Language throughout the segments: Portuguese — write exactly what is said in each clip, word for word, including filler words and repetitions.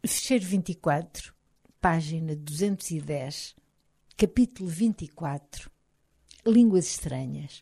Fecheiro vinte e quatro, página duzentos e dez, capítulo vinte e quatro. Línguas estranhas.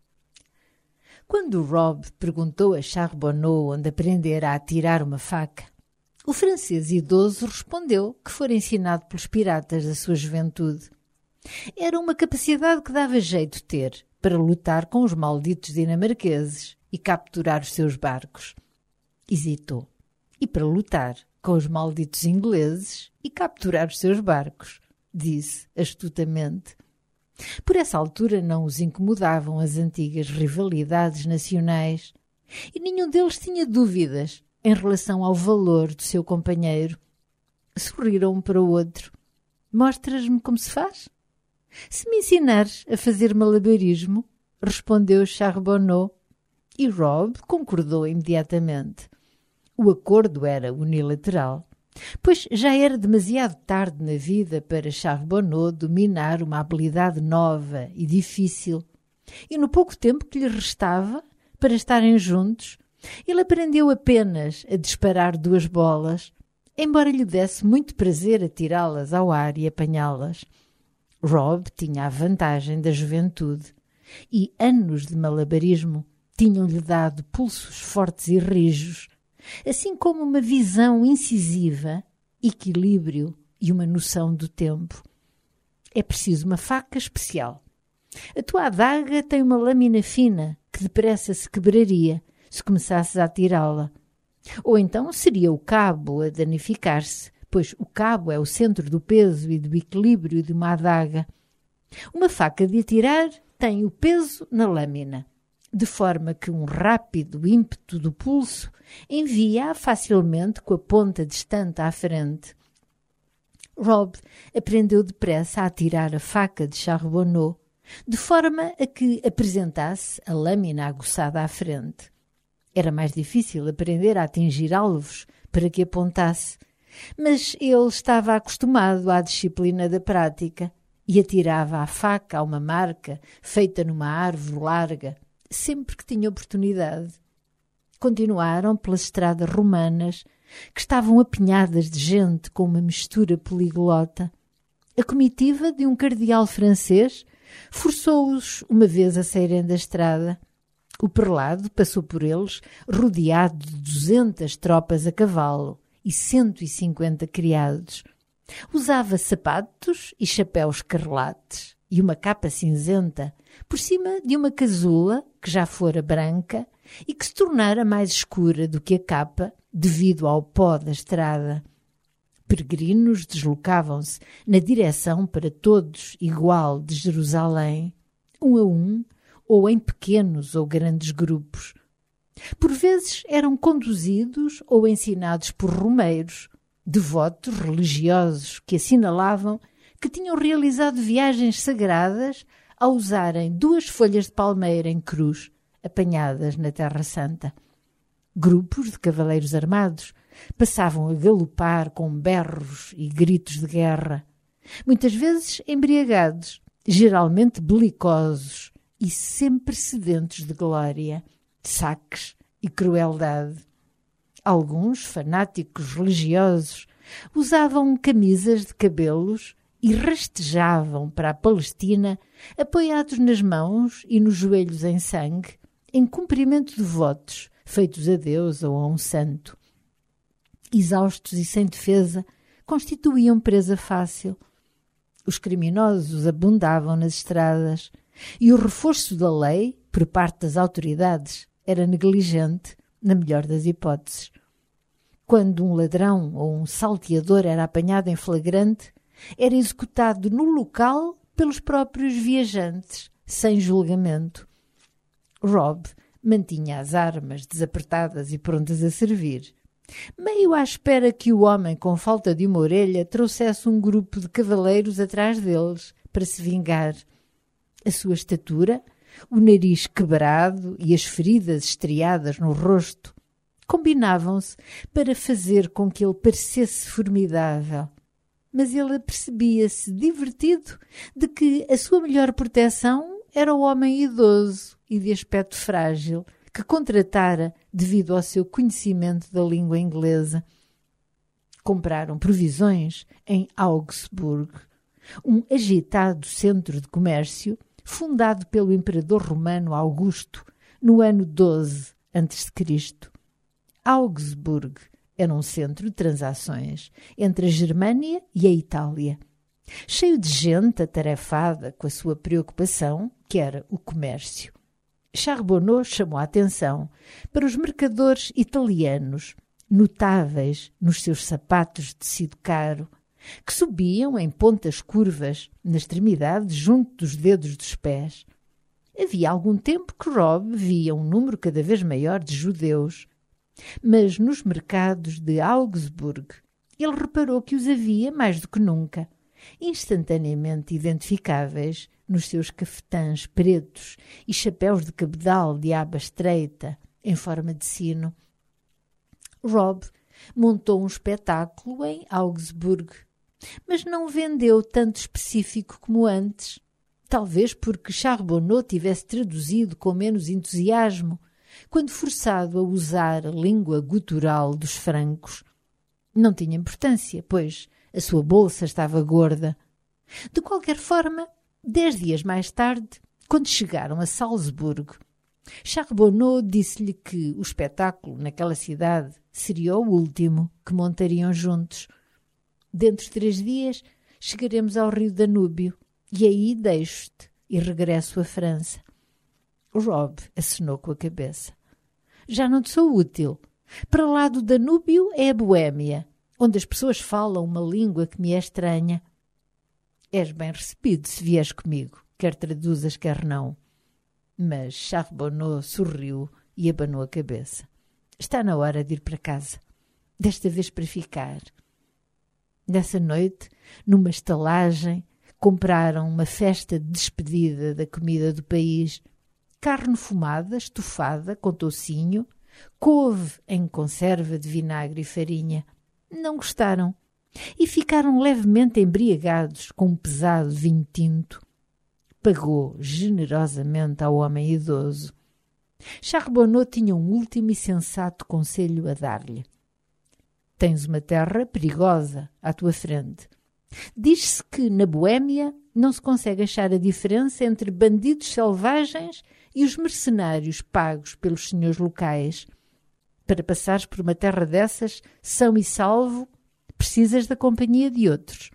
Quando Rob perguntou a Charbonneau onde aprendera a atirar uma faca, o francês idoso respondeu que fora ensinado pelos piratas da sua juventude. Era uma capacidade que dava jeito ter para lutar com os malditos dinamarqueses e capturar os seus barcos. Hesitou. E para lutar com os malditos ingleses e capturar os seus barcos, disse astutamente. Por essa altura não os incomodavam as antigas rivalidades nacionais e nenhum deles tinha dúvidas em relação ao valor do seu companheiro. Sorriram um para o outro. Mostras-me como se faz? Se me ensinares a fazer malabarismo, respondeu Charbonneau, e Rob concordou imediatamente. O acordo era unilateral, pois já era demasiado tarde na vida para Charbonneau dominar uma habilidade nova e difícil, e no pouco tempo que lhe restava para estarem juntos, ele aprendeu apenas a disparar duas bolas, embora lhe desse muito prazer atirá-las ao ar e apanhá-las. Rob tinha a vantagem da juventude, e anos de malabarismo tinham-lhe dado pulsos fortes e rijos, assim como uma visão incisiva, equilíbrio e uma noção do tempo. É preciso uma faca especial. A tua adaga tem uma lâmina fina que depressa se quebraria se começasses a atirá-la. Ou então seria o cabo a danificar-se, pois o cabo é o centro do peso e do equilíbrio de uma adaga. Uma faca de atirar tem o peso na lâmina, de forma que um rápido ímpeto do pulso envia-a facilmente com a ponta distante à frente. Rob aprendeu depressa a atirar a faca de Charbonneau, de forma a que apresentasse a lâmina aguçada à frente. Era mais difícil aprender a atingir alvos para que apontasse, mas ele estava acostumado à disciplina da prática e atirava a faca a uma marca feita numa árvore larga, sempre que tinha oportunidade. Continuaram pelas estradas romanas, que estavam apinhadas de gente com uma mistura poliglota. A comitiva de um cardeal francês forçou-os uma vez a saírem da estrada. O prelado passou por eles rodeado de duzentas tropas a cavalo e cento e cinquenta criados. Usava sapatos e chapéus escarlates e uma capa cinzenta por cima de uma casula que já fora branca e que se tornara mais escura do que a capa devido ao pó da estrada. Peregrinos deslocavam-se na direção para todos igual de Jerusalém, um a um, ou em pequenos ou grandes grupos. Por vezes eram conduzidos ou ensinados por romeiros, devotos religiosos que assinalavam que tinham realizado viagens sagradas ao usarem duas folhas de palmeira em cruz, apanhadas na Terra Santa. Grupos de cavaleiros armados passavam a galopar com berros e gritos de guerra, muitas vezes embriagados, geralmente belicosos e sempre sedentos de glória, saques e crueldade. Alguns fanáticos religiosos usavam camisas de cabelos e rastejavam para a Palestina apoiados nas mãos e nos joelhos em sangue, em cumprimento de votos feitos a Deus ou a um santo. Exaustos e sem defesa, constituíam presa fácil. Os criminosos abundavam nas estradas e o reforço da lei, por parte das autoridades, era negligente, na melhor das hipóteses. Quando um ladrão ou um salteador era apanhado em flagrante, era executado no local pelos próprios viajantes, sem julgamento. Rob mantinha as armas desapertadas e prontas a servir, meio à espera que o homem com falta de uma orelha trouxesse um grupo de cavaleiros atrás deles para se vingar. A sua estatura, o nariz quebrado e as feridas estriadas no rosto combinavam-se para fazer com que ele parecesse formidável. Mas ele apercebia-se divertido de que a sua melhor proteção era o homem idoso e de aspecto frágil que contratara devido ao seu conhecimento da língua inglesa. Compraram provisões em Augsburg, um agitado centro de comércio fundado pelo imperador romano Augusto no ano doze antes de Cristo. Augsburg era um centro de transações entre a Germânia e a Itália, cheio de gente atarefada com a sua preocupação, que era o comércio. Charbonneau chamou a atenção para os mercadores italianos, notáveis nos seus sapatos de tecido caro, que subiam em pontas curvas na extremidade junto dos dedos dos pés. Havia algum tempo que Rob via um número cada vez maior de judeus, mas nos mercados de Augsburg ele reparou que os havia mais do que nunca, instantaneamente identificáveis nos seus cafetãs pretos e chapéus de cabedal de aba estreita em forma de sino. Rob montou um espetáculo em Augsburg, mas não vendeu tanto específico como antes, talvez porque Charbonneau tivesse traduzido com menos entusiasmo quando forçado a usar a língua gutural dos francos. Não tinha importância, pois a sua bolsa estava gorda. De qualquer forma, dez dias mais tarde, quando chegaram a Salzburgo, Charbonneau disse-lhe que o espetáculo naquela cidade seria o último que montariam juntos. Dentro de três dias chegaremos ao rio Danúbio e aí deixo-te e regresso à França. Rob acenou com a cabeça. Já não te sou útil. Para lá do Danúbio é a Boémia, onde as pessoas falam uma língua que me é estranha. És bem recebido se vieres comigo, quer traduzas, quer não. Mas Charbonneau sorriu e abanou a cabeça. Está na hora de ir para casa. Desta vez para ficar. Nessa noite, numa estalagem, compraram uma festa de despedida da comida do país. Carne fumada, estufada, com toucinho, couve em conserva de vinagre e farinha. Não gostaram e ficaram levemente embriagados com um pesado vinho tinto. Pagou generosamente ao homem idoso. Charbonneau tinha um último e sensato conselho a dar-lhe. Tens uma terra perigosa à tua frente. Diz-se que na Boémia não se consegue achar a diferença entre bandidos selvagens e os mercenários pagos pelos senhores locais. Para passares por uma terra dessas, são e salvo, precisas da companhia de outros.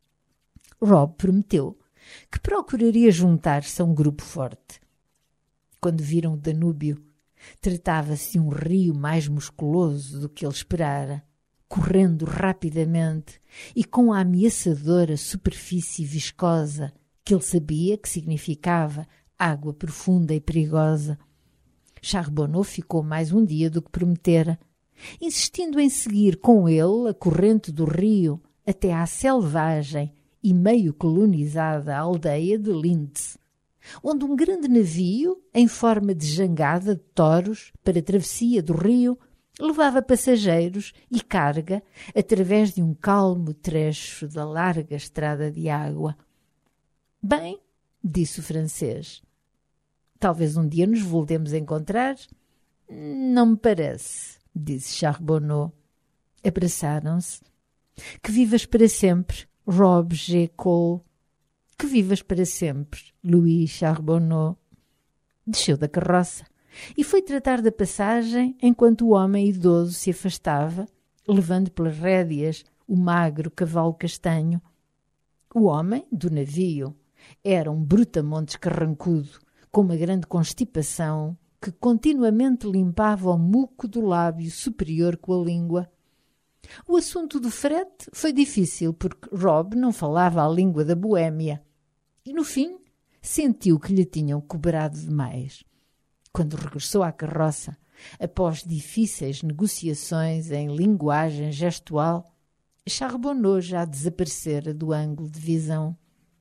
Rob prometeu que procuraria juntar-se a um grupo forte. Quando viram o Danúbio, tratava-se de um rio mais musculoso do que ele esperara, correndo rapidamente e com a ameaçadora superfície viscosa que ele sabia que significava água profunda e perigosa. Charbonneau ficou mais um dia do que prometera, insistindo em seguir com ele a corrente do rio até à selvagem e meio colonizada aldeia de Linz, onde um grande navio, em forma de jangada de touros para a travessia do rio, levava passageiros e carga através de um calmo trecho da larga estrada de água. Bem, disse o francês, talvez um dia nos voltemos a encontrar? Não me parece, disse Charbonneau. Abraçaram-se. Que vivas para sempre, Rob G. Cole. Que vivas para sempre, Louis Charbonneau. Desceu da carroça e foi tratar da passagem enquanto o homem idoso se afastava, levando pelas rédeas o magro cavalo castanho. O homem do navio era um brutamontes carrancudo, com uma grande constipação, que continuamente limpava o muco do lábio superior com a língua. O assunto do frete foi difícil, porque Rob não falava a língua da Boémia, e no fim sentiu que lhe tinham cobrado demais. Quando regressou à carroça, após difíceis negociações em linguagem gestual, Charbonneau já desaparecera do ângulo de visão.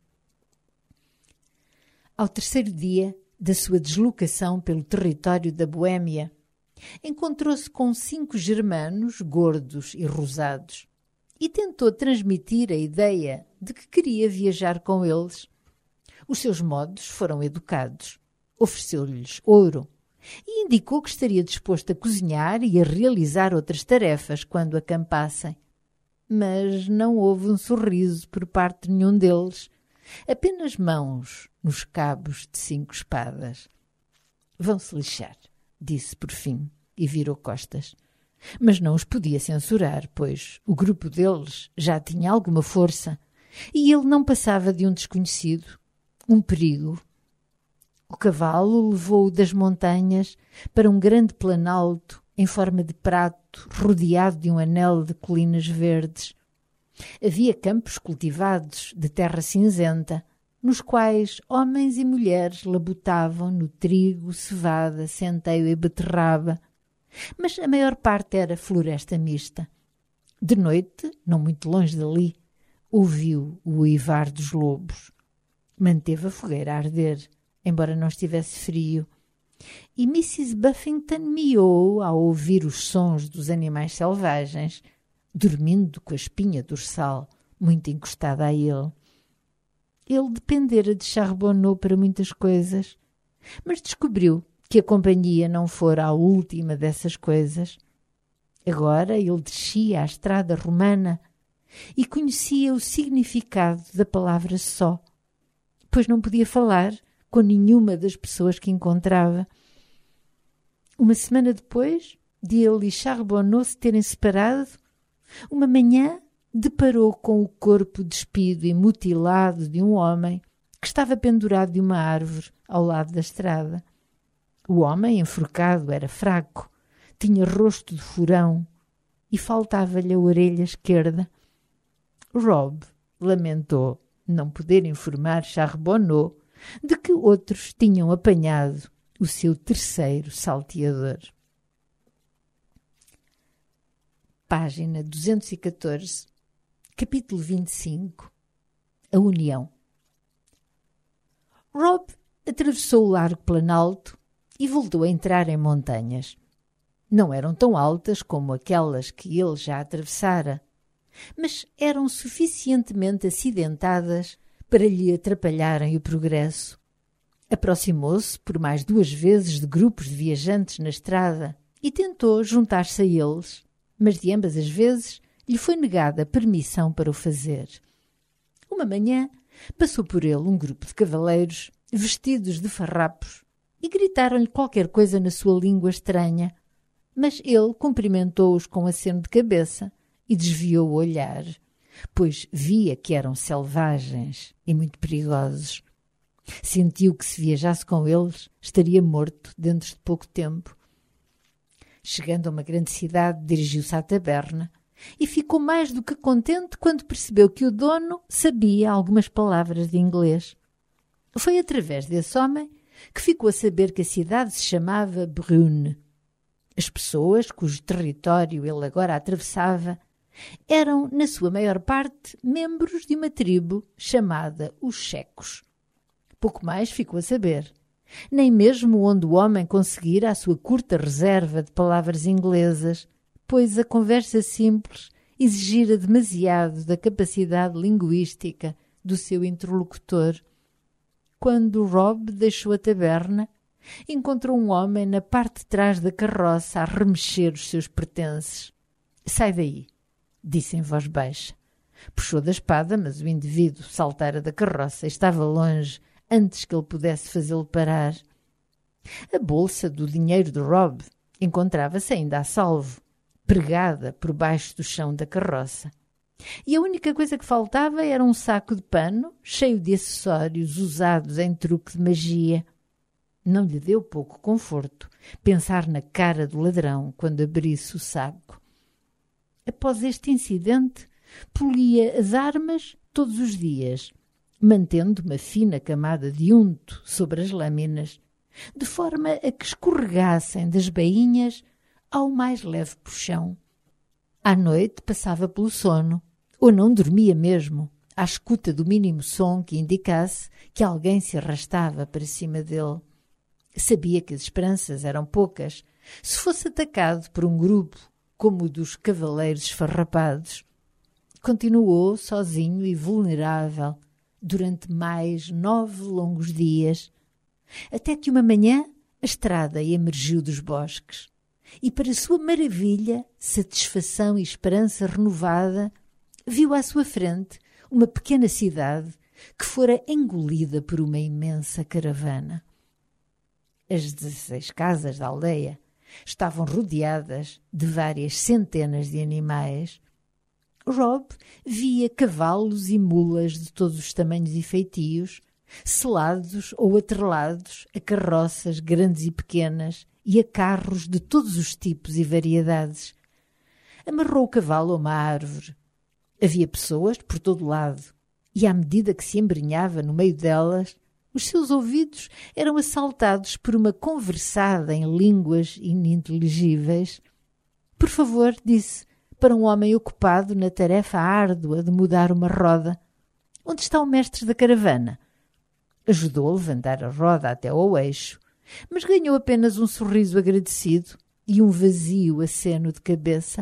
Ao terceiro dia da sua deslocação pelo território da Boémia, encontrou-se com cinco germanos gordos e rosados e tentou transmitir a ideia de que queria viajar com eles. Os seus modos foram educados. Ofereceu-lhes ouro e indicou que estaria disposto a cozinhar e a realizar outras tarefas quando acampassem. mas não houve um sorriso por parte de nenhum deles. Apenas mãos nos cabos de cinco espadas. Vão-se lixar, disse por fim, e virou costas. Mas não os podia censurar, pois o grupo deles já tinha alguma força e ele não passava de um desconhecido, um perigo. O cavalo levou-o das montanhas para um grande planalto em forma de prato, rodeado de um anel de colinas verdes. Havia campos cultivados de terra cinzenta, nos quais homens e mulheres labutavam no trigo, cevada, centeio e beterraba, mas a maior parte era floresta mista. De noite, não muito longe dali, ouviu o uivar dos lobos. Manteve a fogueira a arder, embora não estivesse frio, e missus Buffington miou ao ouvir os sons dos animais selvagens, dormindo com a espinha dorsal muito encostada a ele. Ele dependera de Charbonneau para muitas coisas, mas descobriu que a companhia não fora a última dessas coisas. Agora ele descia a estrada romana e conhecia o significado da palavra só, pois não podia falar com nenhuma das pessoas que encontrava. Uma semana depois de ele e Charbonneau se terem separado, uma manhã deparou com o corpo despido e mutilado de um homem que estava pendurado de uma árvore ao lado da estrada. O homem enforcado era fraco, tinha rosto de furão e faltava-lhe a orelha esquerda. Rob lamentou não poder informar Charbonneau de que outros tinham apanhado o seu terceiro salteador. Página duzentos e catorze, capítulo vinte e cinco. A União. Rob atravessou o largo planalto e voltou a entrar em montanhas. Não eram tão altas como aquelas que ele já atravessara, mas eram suficientemente acidentadas para lhe atrapalharem o progresso. Aproximou-se por mais duas vezes de grupos de viajantes na estrada e tentou juntar-se a eles, mas de ambas as vezes lhe foi negada permissão para o fazer. Uma manhã passou por ele um grupo de cavaleiros vestidos de farrapos e gritaram-lhe qualquer coisa na sua língua estranha, mas ele cumprimentou-os com aceno de cabeça e desviou o olhar, pois via que eram selvagens e muito perigosos. Sentiu que se viajasse com eles estaria morto dentro de pouco tempo. Chegando a uma grande cidade, dirigiu-se à taberna e ficou mais do que contente quando percebeu que o dono sabia algumas palavras de inglês. Foi através desse homem que ficou a saber que a cidade se chamava Brune. As pessoas cujo território ele agora atravessava eram, na sua maior parte, membros de uma tribo chamada os Checos. Pouco mais ficou a saber. Nem mesmo onde o homem conseguira a sua curta reserva de palavras inglesas, pois a conversa simples exigira demasiado da capacidade linguística do seu interlocutor. Quando Rob deixou a taberna, encontrou um homem na parte de trás da carroça a remexer os seus pertences. — Sai daí! Disse em voz baixa. Puxou da espada, mas o indivíduo saltara da carroça e estava longe antes que ele pudesse fazê-lo parar. A bolsa do dinheiro de Rob encontrava-se ainda a salvo, pregada por baixo do chão da carroça. E a única coisa que faltava era um saco de pano cheio de acessórios usados em truque de magia. Não lhe deu pouco conforto pensar na cara do ladrão quando abrisse o saco. Após este incidente, polia as armas todos os dias, mantendo uma fina camada de unto sobre as lâminas, de forma a que escorregassem das bainhas ao mais leve puxão. À noite passava pelo sono, ou não dormia mesmo, à escuta do mínimo som que indicasse que alguém se arrastava para cima dele. Sabia que as esperanças eram poucas se fosse atacado por um grupo como o dos cavaleiros esfarrapados. Continuou sozinho e vulnerável durante mais nove longos dias, até que uma manhã a estrada emergiu dos bosques e, para sua maravilha, satisfação e esperança renovada, viu à sua frente uma pequena cidade que fora engolida por uma imensa caravana. As dezesseis casas da aldeia estavam rodeadas de várias centenas de animais. Rob via cavalos e mulas de todos os tamanhos e feitios, selados ou atrelados a carroças grandes e pequenas e a carros de todos os tipos e variedades. Amarrou o cavalo a uma árvore. Havia pessoas por todo lado, e à medida que se embrenhava no meio delas, os seus ouvidos eram assaltados por uma conversada em línguas ininteligíveis. Por favor, disse, para um homem ocupado na tarefa árdua de mudar uma roda. Onde está o mestre da caravana? Ajudou a levantar a roda até ao eixo, mas ganhou apenas um sorriso agradecido e um vazio aceno de cabeça.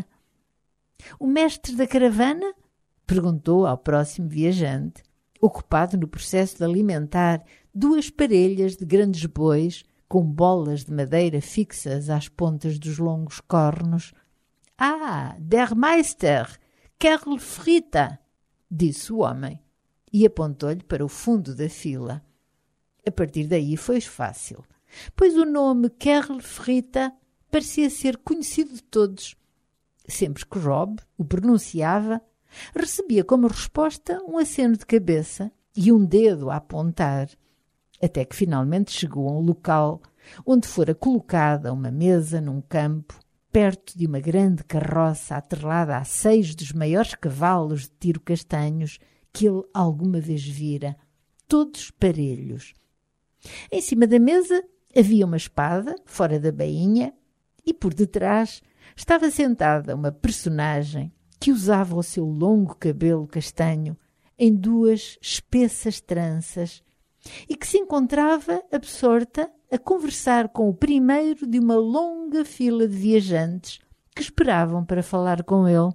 O mestre da caravana? Perguntou ao próximo viajante, ocupado no processo de alimentar duas parelhas de grandes bois com bolas de madeira fixas às pontas dos longos cornos. Ah, der Meister, Kerl Frita, disse o homem, e apontou-lhe para o fundo da fila. A partir daí foi fácil, pois o nome Kerl Frita parecia ser conhecido de todos. Sempre que Rob o pronunciava, recebia como resposta um aceno de cabeça e um dedo a apontar, até que finalmente chegou a um local onde fora colocada uma mesa num campo, perto de uma grande carroça atrelada a seis dos maiores cavalos de tiro castanhos que ele alguma vez vira, todos parelhos. Em cima da mesa havia uma espada, fora da bainha, e por detrás estava sentada uma personagem que usava o seu longo cabelo castanho em duas espessas tranças e que se encontrava absorta a conversar com o primeiro de uma longa fila de viajantes que esperavam para falar com ele.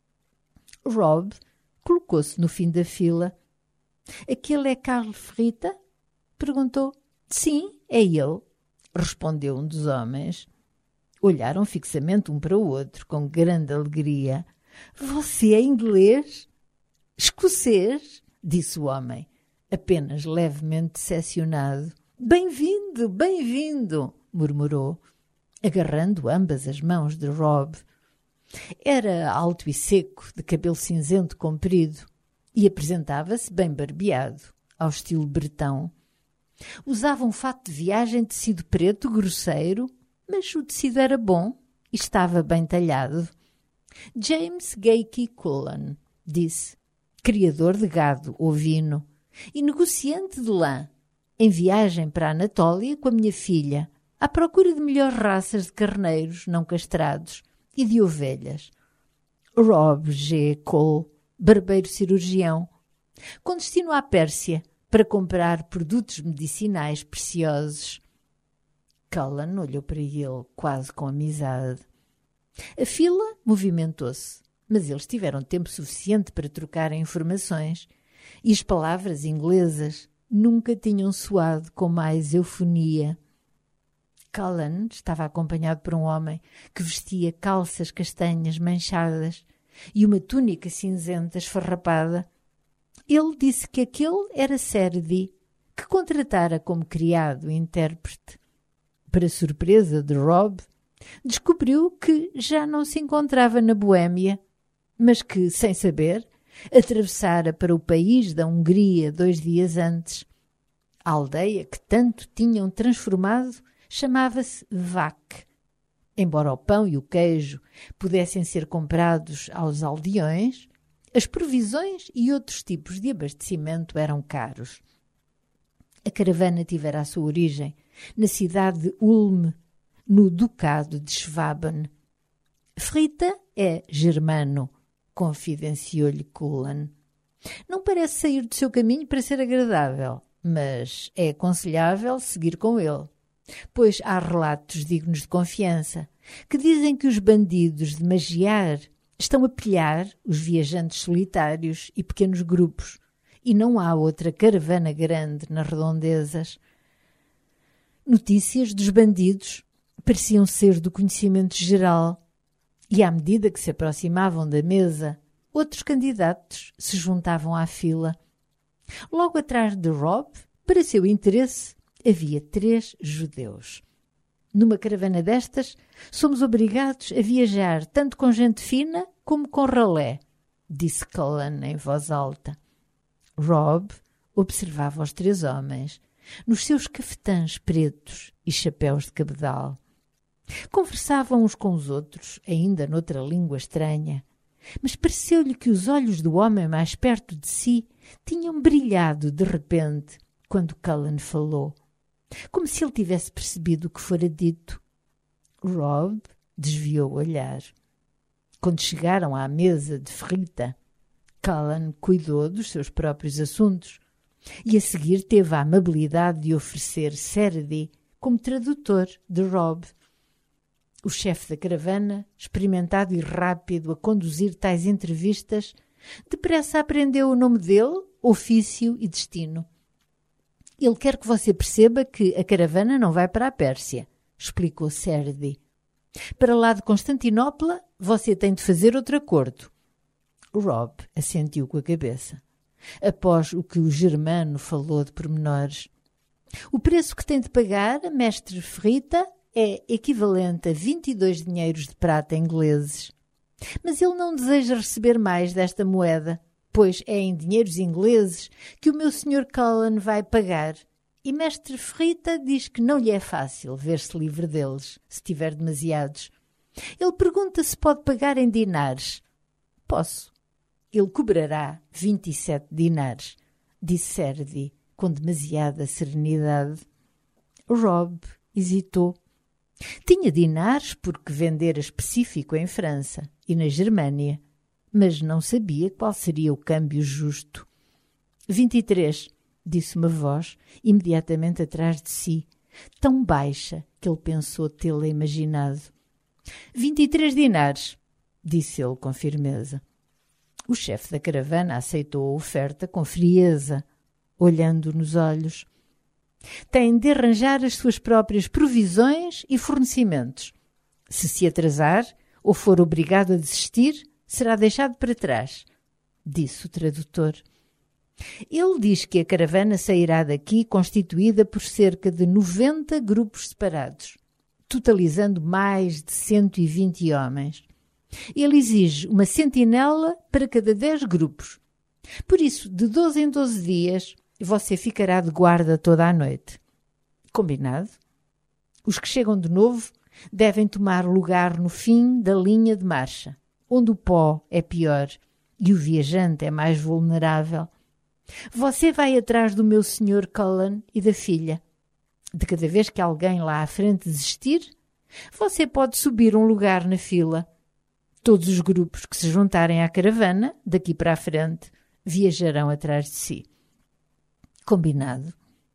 Rob colocou-se no fim da fila. — Aquele é Carl Frita? Perguntou. — Sim, é ele, respondeu um dos homens. Olharam fixamente um para o outro com grande alegria. — Você é inglês? — Escocês? Disse o homem, apenas levemente decepcionado. — Bem-vindo, bem-vindo, murmurou, agarrando ambas as mãos de Rob. Era alto e seco, de cabelo cinzento comprido, e apresentava-se bem barbeado, ao estilo bretão. Usava um fato de viagem de tecido preto grosseiro, mas o tecido era bom e estava bem talhado. — James Gaiky Cullen, disse, criador de gado ovino e negociante de lã, em viagem para a Anatólia com a minha filha, à procura de melhores raças de carneiros não castrados e de ovelhas. Rob G. Cole, barbeiro cirurgião, com destino à Pérsia para comprar produtos medicinais preciosos. Cullen olhou para ele quase com amizade. A fila movimentou-se, mas eles tiveram tempo suficiente para trocarem informações e as palavras inglesas nunca tinham soado com mais eufonia. Cullen estava acompanhado por um homem que vestia calças castanhas manchadas e uma túnica cinzenta esfarrapada. Ele disse que aquele era Serdi, que contratara como criado e intérprete. Para surpresa de Rob, descobriu que já não se encontrava na Boémia, mas que, sem saber, atravessara para o país da Hungria dois dias antes. A aldeia que tanto tinham transformado chamava-se Vac. Embora o pão e o queijo pudessem ser comprados aos aldeões, as provisões e outros tipos de abastecimento eram caros. A caravana tivera a sua origem na cidade de Ulm, no ducado de Schwaben. Frita é germano, confidenciou-lhe Cullen. Não parece sair do seu caminho para ser agradável, mas é aconselhável seguir com ele, pois há relatos dignos de confiança que dizem que os bandidos de Magiar estão a pilhar os viajantes solitários e pequenos grupos, e não há outra caravana grande nas redondezas. Notícias dos bandidos pareciam ser do conhecimento geral, e à medida que se aproximavam da mesa, outros candidatos se juntavam à fila. Logo atrás de Rob, para seu interesse, havia três judeus. Numa caravana destas, somos obrigados a viajar tanto com gente fina como com ralé, disse Cullen em voz alta. Rob observava os três homens, nos seus cafetãs pretos e chapéus de cabedal. Conversavam uns com os outros, ainda noutra língua estranha, mas pareceu-lhe que os olhos do homem mais perto de si tinham brilhado de repente quando Cullen falou, como se ele tivesse percebido o que fora dito. Rob desviou o olhar. Quando chegaram à mesa de ferrita, Cullen cuidou dos seus próprios assuntos e a seguir teve a amabilidade de oferecer Serdi como tradutor de Rob. O chefe da caravana, experimentado e rápido a conduzir tais entrevistas, depressa aprendeu o nome dele, ofício e destino. Ele quer que você perceba que a caravana não vai para a Pérsia, explicou Serdi. Para lá de Constantinopla, você tem de fazer outro acordo. Rob assentiu com a cabeça, após o que o germano falou de pormenores. O preço que tem de pagar, mestre Ferrita, é equivalente a vinte e dois dinheiros de prata ingleses. Mas ele não deseja receber mais desta moeda, pois é em dinheiros ingleses que o meu senhor Cullen vai pagar, e mestre Ferrita diz que não lhe é fácil ver-se livre deles, se tiver demasiados. Ele pergunta se pode pagar em dinares. Posso. Ele cobrará vinte e sete dinares, disse Serdi, com demasiada serenidade. Rob hesitou. Tinha dinares porque vendera específico em França e na Germânia, mas não sabia qual seria o câmbio justo. Vinte e três, disse uma voz imediatamente atrás de si, tão baixa que ele pensou tê-la imaginado. Vinte e três dinares, disse ele com firmeza. O chefe da caravana aceitou a oferta com frieza, olhando nos olhos. Tem de arranjar as suas próprias provisões e fornecimentos. Se se atrasar ou for obrigado a desistir, será deixado para trás, disse o tradutor. Ele diz que a caravana sairá daqui constituída por cerca de noventa grupos separados, totalizando mais de cento e vinte homens. Ele exige uma sentinela para cada dez grupos. Por isso, de doze em doze dias, você ficará de guarda toda a noite. Combinado? Os que chegam de novo devem tomar lugar no fim da linha de marcha, onde o pó é pior e o viajante é mais vulnerável. Você vai atrás do meu senhor Cullen e da filha. De cada vez que alguém lá à frente desistir, você pode subir um lugar na fila. Todos os grupos que se juntarem à caravana, daqui para a frente, viajarão atrás de si. Combinado.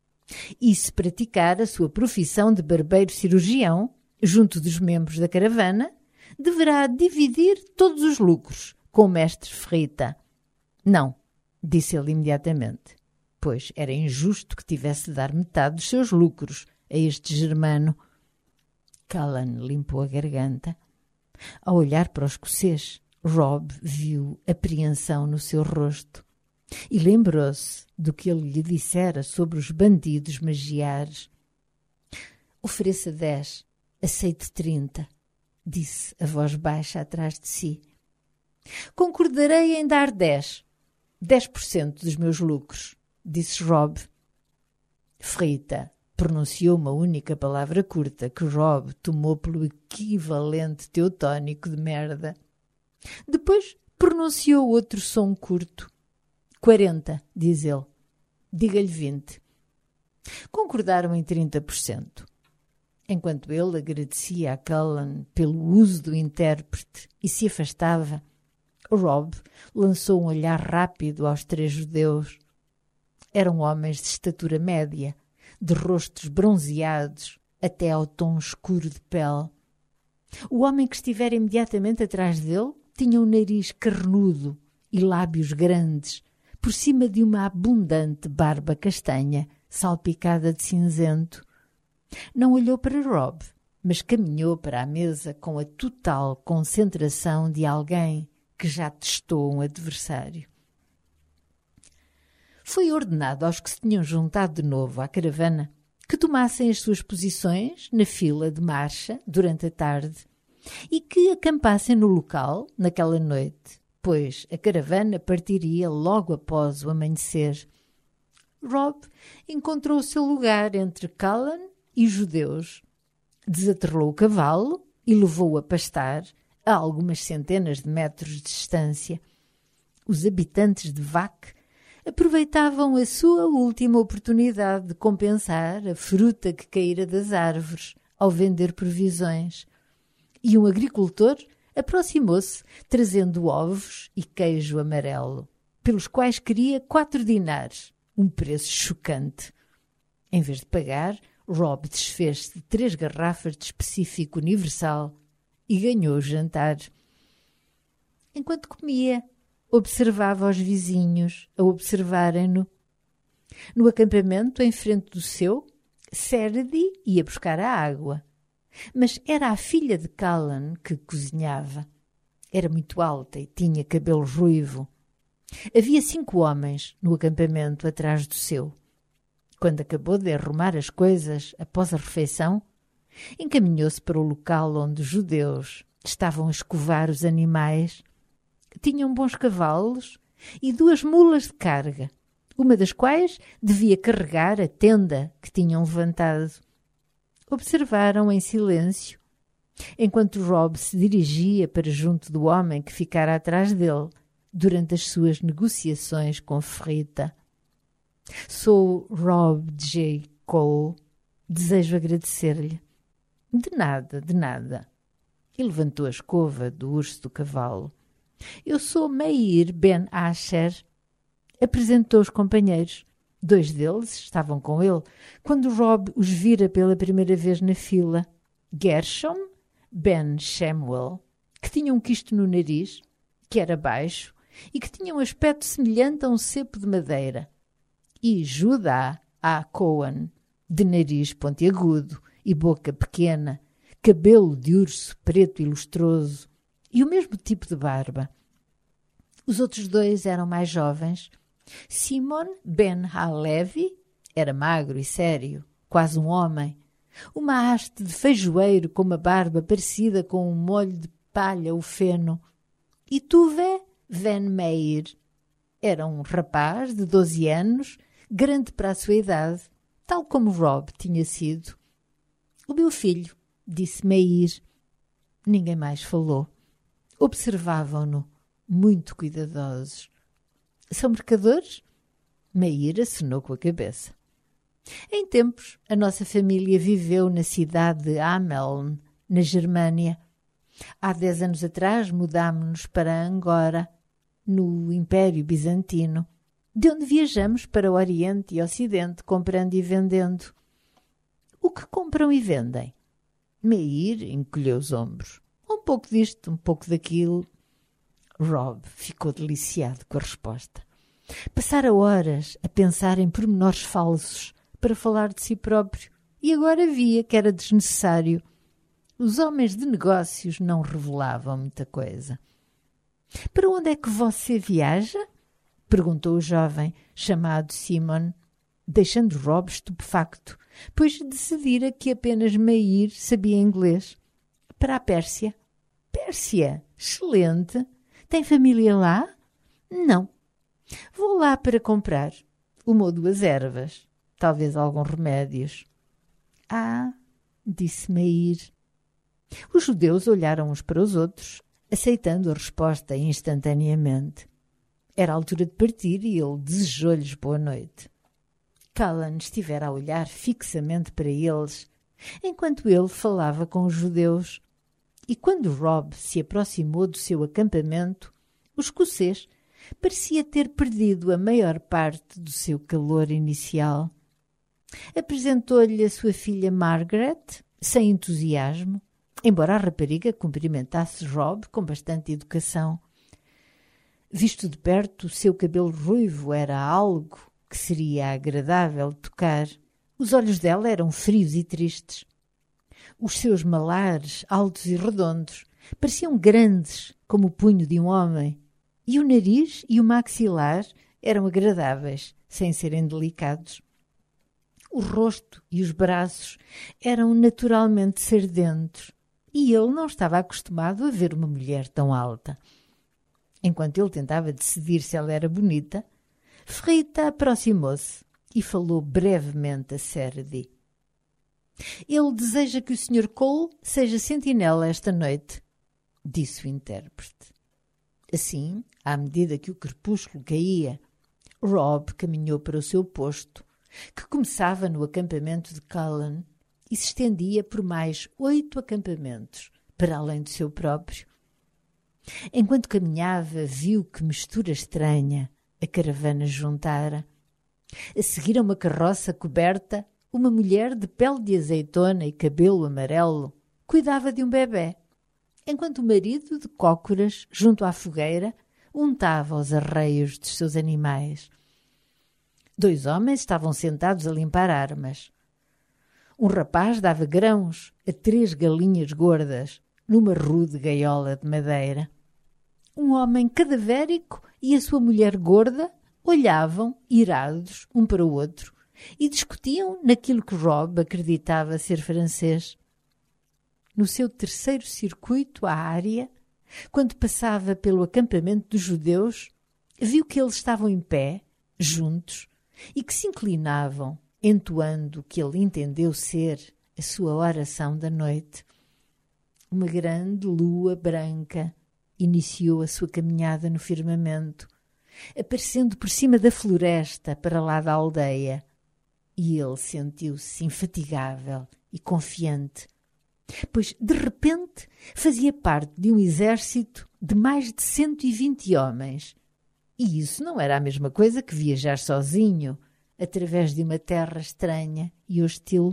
E se praticar a sua profissão de barbeiro-cirurgião, junto dos membros da caravana, deverá dividir todos os lucros com o mestre Ferrita. Não, disse ele imediatamente, pois era injusto que tivesse de dar metade dos seus lucros a este germano. Cullen limpou a garganta. Ao olhar para o escocês, Rob viu apreensão no seu rosto e lembrou-se do que ele lhe dissera sobre os bandidos magiares. Ofereça dez, aceite trinta, disse a voz baixa atrás de si. Concordarei em dar dez, dez por cento dos meus lucros, disse Rob. Ferrita pronunciou uma única palavra curta que Rob tomou pelo equivalente teutónico de merda. Depois pronunciou outro som curto. Quarenta, diz ele. Diga-lhe vinte. Concordaram em trinta por cento. Enquanto ele agradecia a Cullen pelo uso do intérprete e se afastava, Rob lançou um olhar rápido aos três judeus. Eram homens de estatura média, de rostos bronzeados até ao tom escuro de pele. O homem que estivera imediatamente atrás dele tinha um nariz carnudo e lábios grandes, por cima de uma abundante barba castanha, salpicada de cinzento. Não olhou para Rob, mas caminhou para a mesa com a total concentração de alguém que já testou um adversário. Foi ordenado aos que se tinham juntado de novo à caravana que tomassem as suas posições na fila de marcha durante a tarde e que acampassem no local naquela noite, pois a caravana partiria logo após o amanhecer. Rob encontrou o seu lugar entre Callan e os judeus. Desatrelou o cavalo e levou-o a pastar a algumas centenas de metros de distância. Os habitantes de Vac aproveitavam a sua última oportunidade de compensar a fruta que caíra das árvores ao vender provisões. E um agricultor aproximou-se, trazendo ovos e queijo amarelo, pelos quais queria quatro dinares, um preço chocante. Em vez de pagar, Rob desfez-se de três garrafas de específico universal e ganhou o jantar. Enquanto comia, observava os vizinhos a observarem-no. No acampamento, em frente do seu, Serdi ia buscar a água. Mas era a filha de Callan que cozinhava. Era muito alta e tinha cabelo ruivo. Havia cinco homens no acampamento atrás do seu. Quando acabou de arrumar as coisas após a refeição, encaminhou-se para o local onde os judeus estavam a escovar os animais. Tinham bons cavalos e duas mulas de carga, uma das quais devia carregar a tenda que tinham levantado. Observaram em silêncio, enquanto Rob se dirigia para junto do homem que ficara atrás dele durante as suas negociações com Ferrita. Sou Rob J. Cole. Desejo agradecer-lhe. De nada, de nada. E levantou a escova do urso do cavalo. Eu sou Meir Ben Asher. Apresentou os companheiros. Dois deles estavam com ele quando Rob os vira pela primeira vez na fila. Gershom Ben Shemuel, que tinha um quisto no nariz, que era baixo e que tinha um aspecto semelhante a um cepo de madeira. E Judá A. Cohen, de nariz pontiagudo e boca pequena, cabelo de urso preto e lustroso e o mesmo tipo de barba. Os outros dois eram mais jovens. Simon Ben Halevi era magro e sério, quase um homem. Uma haste de feijoeiro com uma barba parecida com um molho de palha ou feno. E Tuve Van Meir era um rapaz de doze anos, grande para a sua idade, tal como Rob tinha sido. O meu filho, disse Meir. Ninguém mais falou. Observavam-no, muito cuidadosos. São mercadores? Meir acenou com a cabeça. Em tempos, a nossa família viveu na cidade de Hameln, na Germânia. Há dez anos atrás mudámos-nos para Angora, no Império Bizantino, de onde viajamos para o Oriente e Ocidente, comprando e vendendo. O que compram e vendem? Meir encolheu os ombros. Um pouco disto, um pouco daquilo. Rob ficou deliciado com a resposta. Passara horas a pensar em pormenores falsos para falar de si próprio e agora via que era desnecessário. Os homens de negócios não revelavam muita coisa. — Para onde é que você viaja? Perguntou o jovem, chamado Simon, deixando Rob estupefacto, pois decidira que apenas Meir sabia inglês. — Para a Pérsia. — Pérsia? Excelente! Tem família lá? — Não. — Vou lá para comprar uma ou duas ervas, talvez alguns remédios. — Ah, disse Meir. Os judeus olharam uns para os outros, aceitando a resposta instantaneamente. Era a altura de partir e ele desejou-lhes boa noite. Callan estivera a olhar fixamente para eles, enquanto ele falava com os judeus. E quando Rob se aproximou do seu acampamento, o escocês parecia ter perdido a maior parte do seu calor inicial. Apresentou-lhe a sua filha Margaret, sem entusiasmo, embora a rapariga cumprimentasse Rob com bastante educação. Visto de perto, o seu cabelo ruivo era algo que seria agradável de tocar. Os olhos dela eram frios e tristes. Os seus malares, altos e redondos, Pareciam grandes, como o punho de um homem, e o nariz e o maxilar eram agradáveis, sem serem delicados. O rosto e os braços eram naturalmente sardentos, e ele não estava acostumado a ver uma mulher tão alta. Enquanto ele tentava decidir se ela era bonita, Ferrita aproximou-se e falou brevemente a Serdi. «Ele deseja que o senhor Cole seja sentinela esta noite», disse o intérprete. Assim, à medida que o crepúsculo caía, Rob caminhou para o seu posto, que começava no acampamento de Cullen e se estendia por mais oito acampamentos, para além do seu próprio. Enquanto caminhava, viu que mistura estranha a caravana juntara. A seguir a uma carroça coberta, uma mulher de pele de azeitona e cabelo amarelo cuidava de um bebé, enquanto o marido, de cócoras, junto à fogueira, untava os arreios dos seus animais. Dois homens estavam sentados a limpar armas. Um rapaz dava grãos a três galinhas gordas numa rude gaiola de madeira. Um homem cadavérico e a sua mulher gorda olhavam, irados, um para o outro, e discutiam naquilo que Rob acreditava ser francês. No seu terceiro circuito à área, quando passava pelo acampamento dos judeus, viu que eles estavam em pé, juntos, e que se inclinavam, entoando o que ele entendeu ser a sua oração da noite. Uma grande lua branca iniciou a sua caminhada no firmamento, aparecendo por cima da floresta para lá da aldeia, e ele sentiu-se infatigável e confiante, pois, de repente, fazia parte de um exército de mais de cento e vinte homens. E isso não era a mesma coisa que viajar sozinho, através de uma terra estranha e hostil.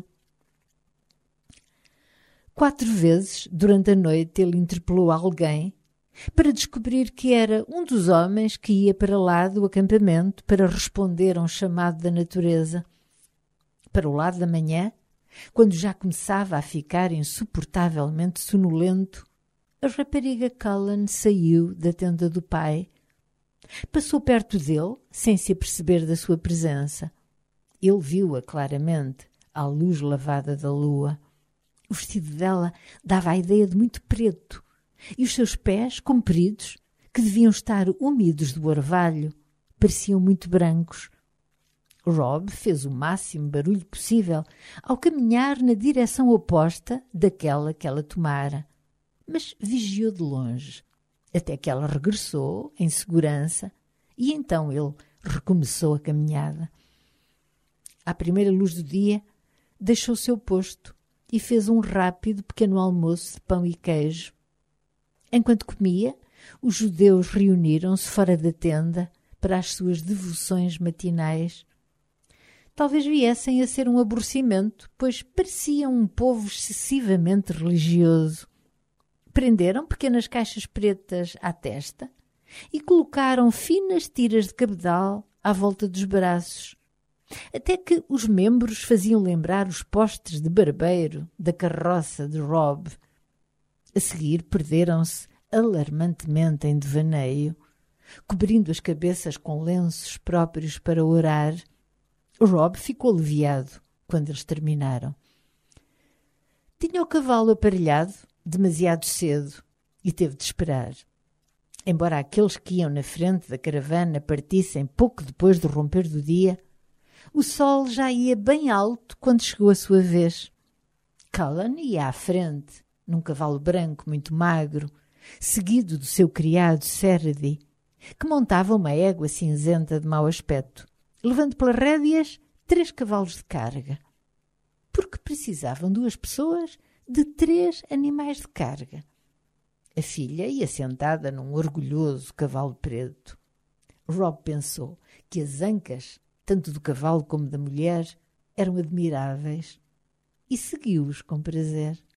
Quatro vezes, durante a noite, ele interpelou alguém para descobrir que era um dos homens que ia para lá do acampamento para responder a um chamado da natureza. Para o lado da manhã, quando já começava a ficar insuportavelmente sonolento, a rapariga Cullen saiu da tenda do pai. Passou perto dele, sem se aperceber da sua presença. Ele viu-a claramente, à luz lavada da lua. O vestido dela dava a ideia de muito preto, e os seus pés, compridos, que deviam estar úmidos do orvalho, pareciam muito brancos. Rob fez o máximo barulho possível ao caminhar na direção oposta daquela que ela tomara, mas vigiou de longe, até que ela regressou em segurança, e então ele recomeçou a caminhada. À primeira luz do dia, deixou o seu posto e fez um rápido pequeno almoço de pão e queijo. Enquanto comia, os judeus reuniram-se fora da tenda para as suas devoções matinais. Talvez viessem a ser um aborrecimento, pois pareciam um povo excessivamente religioso. Prenderam pequenas caixas pretas à testa e colocaram finas tiras de cabedal à volta dos braços, até que os membros faziam lembrar os postes de barbeiro da carroça de Rob. A seguir perderam-se alarmantemente em devaneio, cobrindo as cabeças com lenços próprios para orar. Rob ficou aliviado quando eles terminaram. Tinha o cavalo aparelhado demasiado cedo e teve de esperar. Embora aqueles que iam na frente da caravana partissem pouco depois do romper do dia, o sol já ia bem alto quando chegou a sua vez. Cullen ia à frente, num cavalo branco muito magro, seguido do seu criado Serdi, que montava uma égua cinzenta de mau aspecto, levando pelas rédeas três cavalos de carga. Porque precisavam duas pessoas de três animais de carga. A filha ia sentada num orgulhoso cavalo preto. Rob pensou que as ancas, tanto do cavalo como da mulher, eram admiráveis e seguiu-os com prazer.